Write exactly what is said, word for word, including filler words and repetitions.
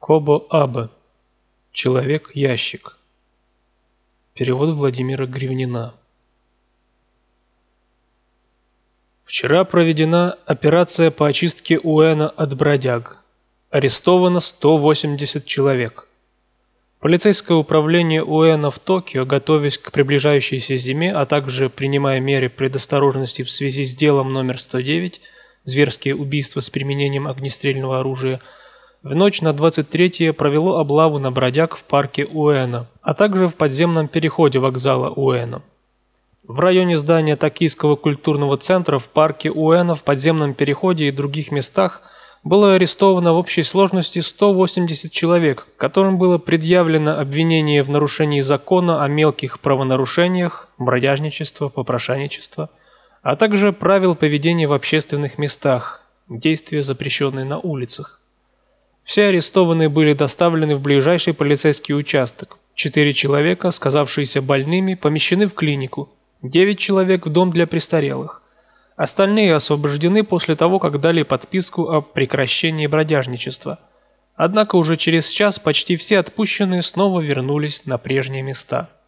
Кобо-Абе. Человек-ящик. Перевод Владимира Гривнина. Вчера проведена операция по очистке Уэна от бродяг. Арестовано сто восемьдесят человек. Полицейское управление Уэна в Токио, готовясь к приближающейся зиме, а также принимая меры предосторожности в связи с делом номер сто девять «Зверские убийства с применением огнестрельного оружия», в ночь на двадцать третье провело облаву на бродяг в парке Уэна, а также в подземном переходе вокзала Уэна. В районе здания Токийского культурного центра, в парке Уэна, в подземном переходе и других местах было арестовано в общей сложности сто восемьдесят человек, которым было предъявлено обвинение в нарушении закона о мелких правонарушениях, бродяжничество, попрошайничество, а также правил поведения в общественных местах, действия, запрещенные на улицах. Все арестованные были доставлены в ближайший полицейский участок. Четыре человека, сказавшиеся больными, помещены в клинику. Девять человек в дом для престарелых. Остальные освобождены после того, как дали подписку о прекращении бродяжничества. Однако уже через час почти все отпущенные снова вернулись на прежние места.